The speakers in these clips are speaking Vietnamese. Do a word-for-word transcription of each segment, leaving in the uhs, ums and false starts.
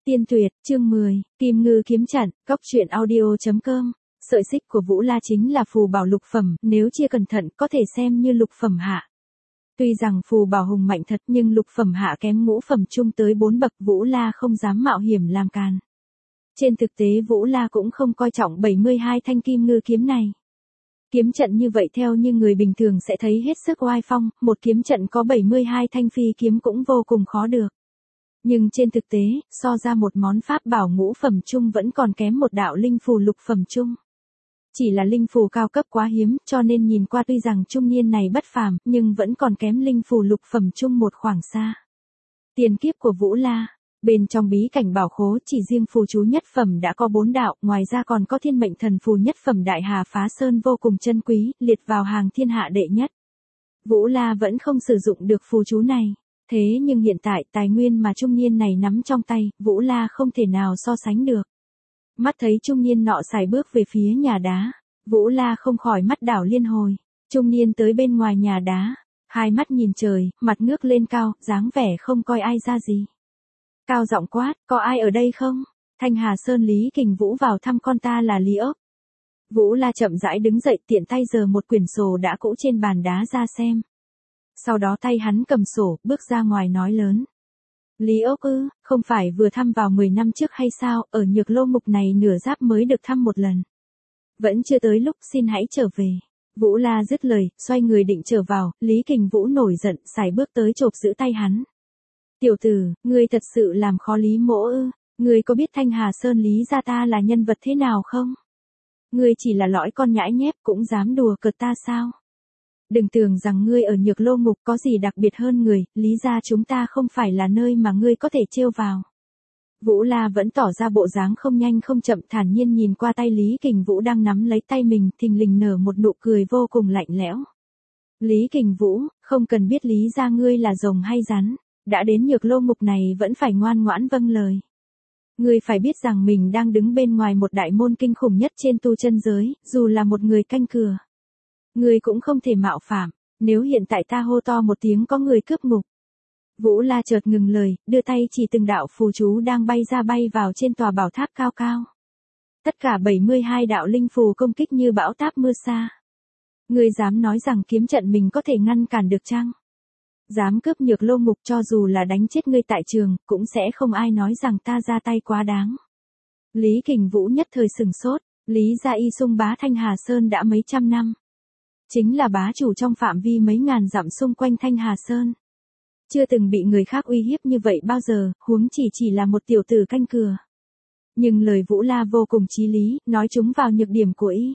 Tiên tuyệt, chương mười, Kim Ngư kiếm trận, góc truyện audio.com. Sợi xích của Vũ La chính là phù bảo lục phẩm, nếu chia cẩn thận có thể xem như lục phẩm hạ. Tuy rằng phù bảo hùng mạnh thật nhưng lục phẩm hạ kém ngũ phẩm trung tới bốn bậc, Vũ La không dám mạo hiểm làm càn. Trên thực tế Vũ La cũng không coi trọng bảy mươi hai thanh kim ngư kiếm này. Kiếm trận như vậy theo như người bình thường sẽ thấy hết sức oai phong, một kiếm trận có bảy mươi hai thanh phi kiếm cũng vô cùng khó được. Nhưng trên thực tế, so ra một món pháp bảo ngũ phẩm trung vẫn còn kém một đạo linh phù lục phẩm trung. Chỉ là linh phù cao cấp quá hiếm, cho nên nhìn qua tuy rằng trung niên này bất phàm, nhưng vẫn còn kém linh phù lục phẩm trung một khoảng xa. Tiền kiếp của Vũ La, bên trong bí cảnh bảo khố chỉ riêng phù chú nhất phẩm đã có bốn đạo, ngoài ra còn có thiên mệnh thần phù nhất phẩm Đại Hà Phá Sơn vô cùng chân quý, liệt vào hàng thiên hạ đệ nhất. Vũ La vẫn không sử dụng được phù chú này. Thế nhưng hiện tại tài nguyên mà trung niên này nắm trong tay, Vũ La không thể nào so sánh được. Mắt thấy trung niên nọ xài bước về phía nhà đá, Vũ La không khỏi mắt đảo liên hồi. Trung niên tới bên ngoài nhà đá, hai mắt nhìn trời, mặt ngước lên cao, dáng vẻ không coi ai ra gì. Cao giọng quát, có ai ở đây không? Thanh Hà Sơn Lý Kình Vũ vào thăm con ta là Lý Ốc. Vũ La chậm rãi đứng dậy, tiện tay giơ một quyển sổ đã cũ trên bàn đá ra xem. Sau đó tay hắn cầm sổ, bước ra ngoài nói lớn. Lý Ốc ư, không phải vừa thăm vào mười năm trước hay sao, ở Nhược Lô Mục này nửa giáp mới được thăm một lần. Vẫn chưa tới lúc, xin hãy trở về. Vũ La dứt lời, xoay người định trở vào, Lý Kình Vũ nổi giận, sải bước tới chộp giữ tay hắn. Tiểu tử, ngươi thật sự làm khó Lý mỗ ư, ngươi có biết Thanh Hà Sơn Lý gia ta là nhân vật thế nào không? Ngươi chỉ là lõi con nhãi nhép cũng dám đùa cợt ta sao? Đừng tưởng rằng ngươi ở Nhược Lô Mục có gì đặc biệt hơn người, Lý gia chúng ta không phải là nơi mà ngươi có thể trêu vào. Vũ La vẫn tỏ ra bộ dáng không nhanh không chậm, thản nhiên nhìn qua tay Lý Kình Vũ đang nắm lấy tay mình, thình lình nở một nụ cười vô cùng lạnh lẽo. Lý Kình Vũ, không cần biết Lý gia ngươi là rồng hay rắn, đã đến Nhược Lô Mục này vẫn phải ngoan ngoãn vâng lời. Ngươi phải biết rằng mình đang đứng bên ngoài một đại môn kinh khủng nhất trên tu chân giới, dù là một người canh cửa. Ngươi cũng không thể mạo phạm, nếu hiện tại ta hô to một tiếng có người cướp ngục. Vũ La chợt ngừng lời, đưa tay chỉ từng đạo phù chú đang bay ra bay vào trên tòa bảo tháp cao cao. Tất cả bảy mươi hai đạo linh phù công kích như bão táp mưa sa. Ngươi dám nói rằng kiếm trận mình có thể ngăn cản được chăng? Dám cướp Nhược Lô Mục, cho dù là đánh chết ngươi tại trường, cũng sẽ không ai nói rằng ta ra tay quá đáng. Lý Kình Vũ nhất thời sừng sốt, Lý gia y sung bá Thanh Hà Sơn đã mấy trăm năm. Chính là bá chủ trong phạm vi mấy ngàn dặm xung quanh Thanh Hà Sơn. Chưa từng bị người khác uy hiếp như vậy bao giờ, huống chỉ chỉ là một tiểu tử canh cửa. Nhưng lời Vũ La vô cùng chí lý, nói chúng vào nhược điểm của y.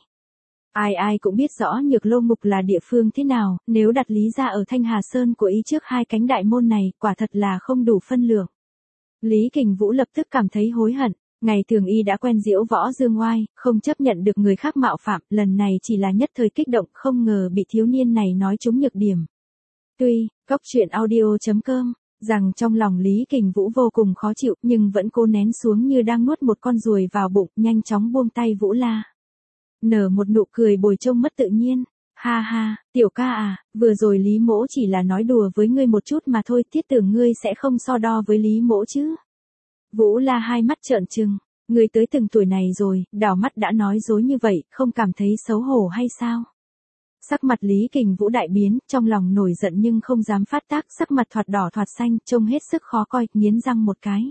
Ai ai cũng biết rõ Nhược Lô Mục là địa phương thế nào, nếu đặt Lý gia ở Thanh Hà Sơn của y trước hai cánh đại môn này, quả thật là không đủ phân lượng. Lý Kình Vũ lập tức cảm thấy hối hận. Ngày thường y đã quen diễu võ dương oai, không chấp nhận được người khác mạo phạm, lần này chỉ là nhất thời kích động, không ngờ bị thiếu niên này nói trúng nhược điểm. Tuy, góc truyện audio.com, rằng trong lòng Lý Kình Vũ vô cùng khó chịu, nhưng vẫn cố nén xuống như đang nuốt một con ruồi vào bụng, nhanh chóng buông tay Vũ La. Nở một nụ cười bồi trông mất tự nhiên. Ha ha, tiểu ca à, vừa rồi Lý mỗ chỉ là nói đùa với ngươi một chút mà thôi, thiết tưởng ngươi sẽ không so đo với Lý mỗ chứ. Vũ La hai mắt trợn trừng, ngươi tới từng tuổi này rồi, đảo mắt đã nói dối như vậy, không cảm thấy xấu hổ hay sao? Sắc mặt Lý Kình Vũ đại biến, trong lòng nổi giận nhưng không dám phát tác, sắc mặt thoạt đỏ thoạt xanh, trông hết sức khó coi, nghiến răng một cái.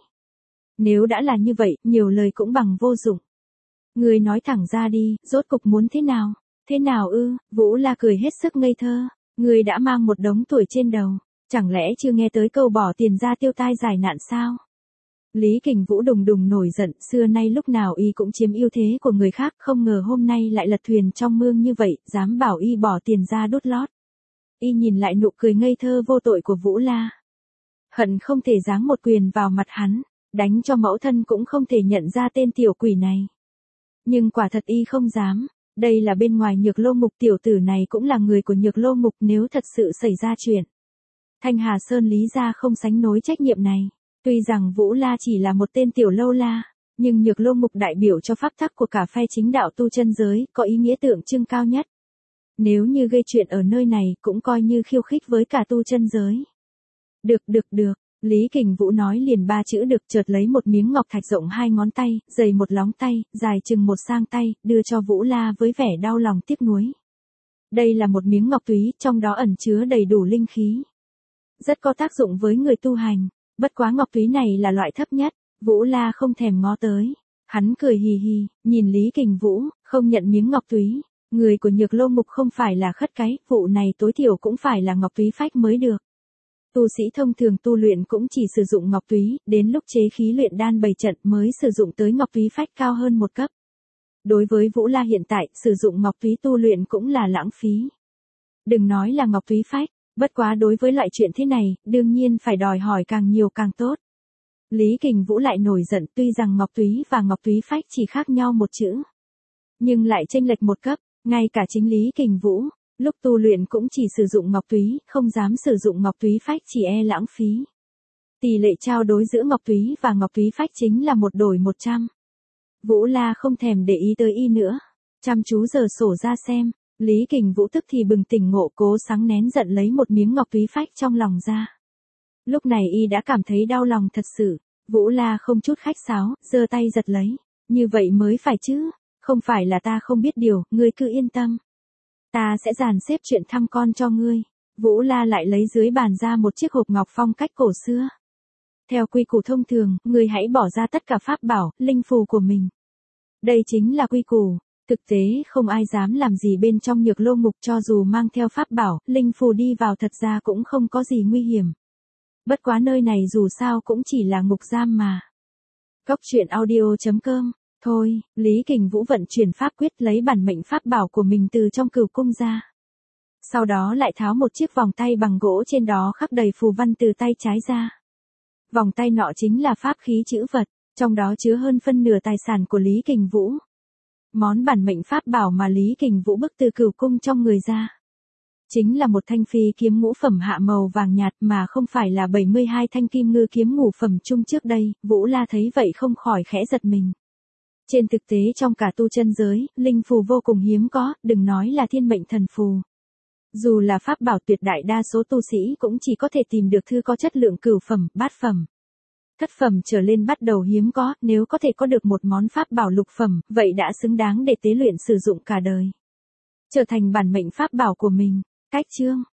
Nếu đã là như vậy, nhiều lời cũng bằng vô dụng. Ngươi nói thẳng ra đi, rốt cục muốn thế nào? Thế nào ư? Vũ La cười hết sức ngây thơ, ngươi đã mang một đống tuổi trên đầu, chẳng lẽ chưa nghe tới câu bỏ tiền ra tiêu tai giải nạn sao? Lý Kình Vũ đùng đùng nổi giận, xưa nay lúc nào y cũng chiếm ưu thế của người khác, không ngờ hôm nay lại lật thuyền trong mương như vậy, dám bảo y bỏ tiền ra đút lót. Y nhìn lại nụ cười ngây thơ vô tội của Vũ La. Hận không thể giáng một quyền vào mặt hắn, đánh cho mẫu thân cũng không thể nhận ra tên tiểu quỷ này. Nhưng quả thật y không dám, đây là bên ngoài Nhược Lô Mục, tiểu tử này cũng là người của Nhược Lô Mục, nếu thật sự xảy ra chuyện. Thanh Hà Sơn Lý gia không sánh nối trách nhiệm này. Tuy rằng Vũ La chỉ là một tên tiểu lâu la, nhưng Nhược Lô Mục đại biểu cho pháp tắc của cả phe chính đạo tu chân giới, có ý nghĩa tượng trưng cao nhất. Nếu như gây chuyện ở nơi này cũng coi như khiêu khích với cả tu chân giới. Được được được, Lý Kình Vũ nói liền ba chữ được, chợt lấy một miếng ngọc thạch rộng hai ngón tay, dày một lóng tay, dài chừng một sang tay, đưa cho Vũ La với vẻ đau lòng tiếc nuối. Đây là một miếng ngọc túy, trong đó ẩn chứa đầy đủ linh khí. Rất có tác dụng với người tu hành, bất quá ngọc túy này là loại thấp nhất, Vũ La không thèm ngó tới. Hắn cười hì hì, nhìn Lý Kình Vũ, không nhận miếng ngọc túy. Người của Nhược Lô Mục không phải là khất cái, vụ này tối thiểu cũng phải là ngọc túy phách mới được. Tu sĩ thông thường tu luyện cũng chỉ sử dụng ngọc túy, đến lúc chế khí luyện đan bảy trận mới sử dụng tới ngọc túy phách cao hơn một cấp. Đối với Vũ La hiện tại, sử dụng ngọc túy tu luyện cũng là lãng phí. Đừng nói là ngọc túy phách, bất quá đối với loại chuyện thế này, đương nhiên phải đòi hỏi càng nhiều càng tốt. Lý Kình Vũ lại nổi giận, tuy rằng ngọc túy và ngọc túy phách chỉ khác nhau một chữ, nhưng lại chênh lệch một cấp, ngay cả chính Lý Kình Vũ, lúc tu luyện cũng chỉ sử dụng ngọc túy, không dám sử dụng ngọc túy phách chỉ e lãng phí. Tỷ lệ trao đối giữa ngọc túy và ngọc túy phách chính là một đổi một trăm. Vũ La không thèm để ý tới y nữa, chăm chú giở sổ ra xem. Lý Kình Vũ tức thì bừng tỉnh ngộ, cố sáng nén giận lấy một miếng ngọc túy phách trong lòng ra. Lúc này y đã cảm thấy đau lòng thật sự. Vũ La không chút khách sáo, giơ tay giật lấy. Như vậy mới phải chứ, không phải là ta không biết điều, ngươi cứ yên tâm. Ta sẽ dàn xếp chuyện thăm con cho ngươi. Vũ La lại lấy dưới bàn ra một chiếc hộp ngọc phong cách cổ xưa. Theo quy củ thông thường, ngươi hãy bỏ ra tất cả pháp bảo, linh phù của mình. Đây chính là quy củ. Thực tế không ai dám làm gì bên trong Nhược Lô Mục, cho dù mang theo pháp bảo, linh phù đi vào thật ra cũng không có gì nguy hiểm. Bất quá nơi này dù sao cũng chỉ là ngục giam mà. Cốc truyện audio chấm com. Thôi, Lý Kình Vũ vận chuyển pháp quyết lấy bản mệnh pháp bảo của mình từ trong cửu cung ra. Sau đó lại tháo một chiếc vòng tay bằng gỗ trên đó khắc đầy phù văn từ tay trái ra. Vòng tay nọ chính là pháp khí chữ vật, trong đó chứa hơn phân nửa tài sản của Lý Kình Vũ. Món bản mệnh pháp bảo mà Lý Kình Vũ bức từ cửu cung trong người ra, chính là một thanh phi kiếm ngũ phẩm hạ màu vàng nhạt, mà không phải là bảy mươi hai thanh kim ngư kiếm ngũ phẩm chung trước đây. Vũ La thấy vậy không khỏi khẽ giật mình. Trên thực tế trong cả tu chân giới, linh phù vô cùng hiếm có, đừng nói là thiên mệnh thần phù. Dù là pháp bảo tuyệt đại đa số tu sĩ cũng chỉ có thể tìm được thư có chất lượng cửu phẩm, bát phẩm. Thất phẩm trở lên bắt đầu hiếm có, nếu có thể có được một món pháp bảo lục phẩm, vậy đã xứng đáng để tế luyện sử dụng cả đời. Trở thành bản mệnh pháp bảo của mình. Cách chương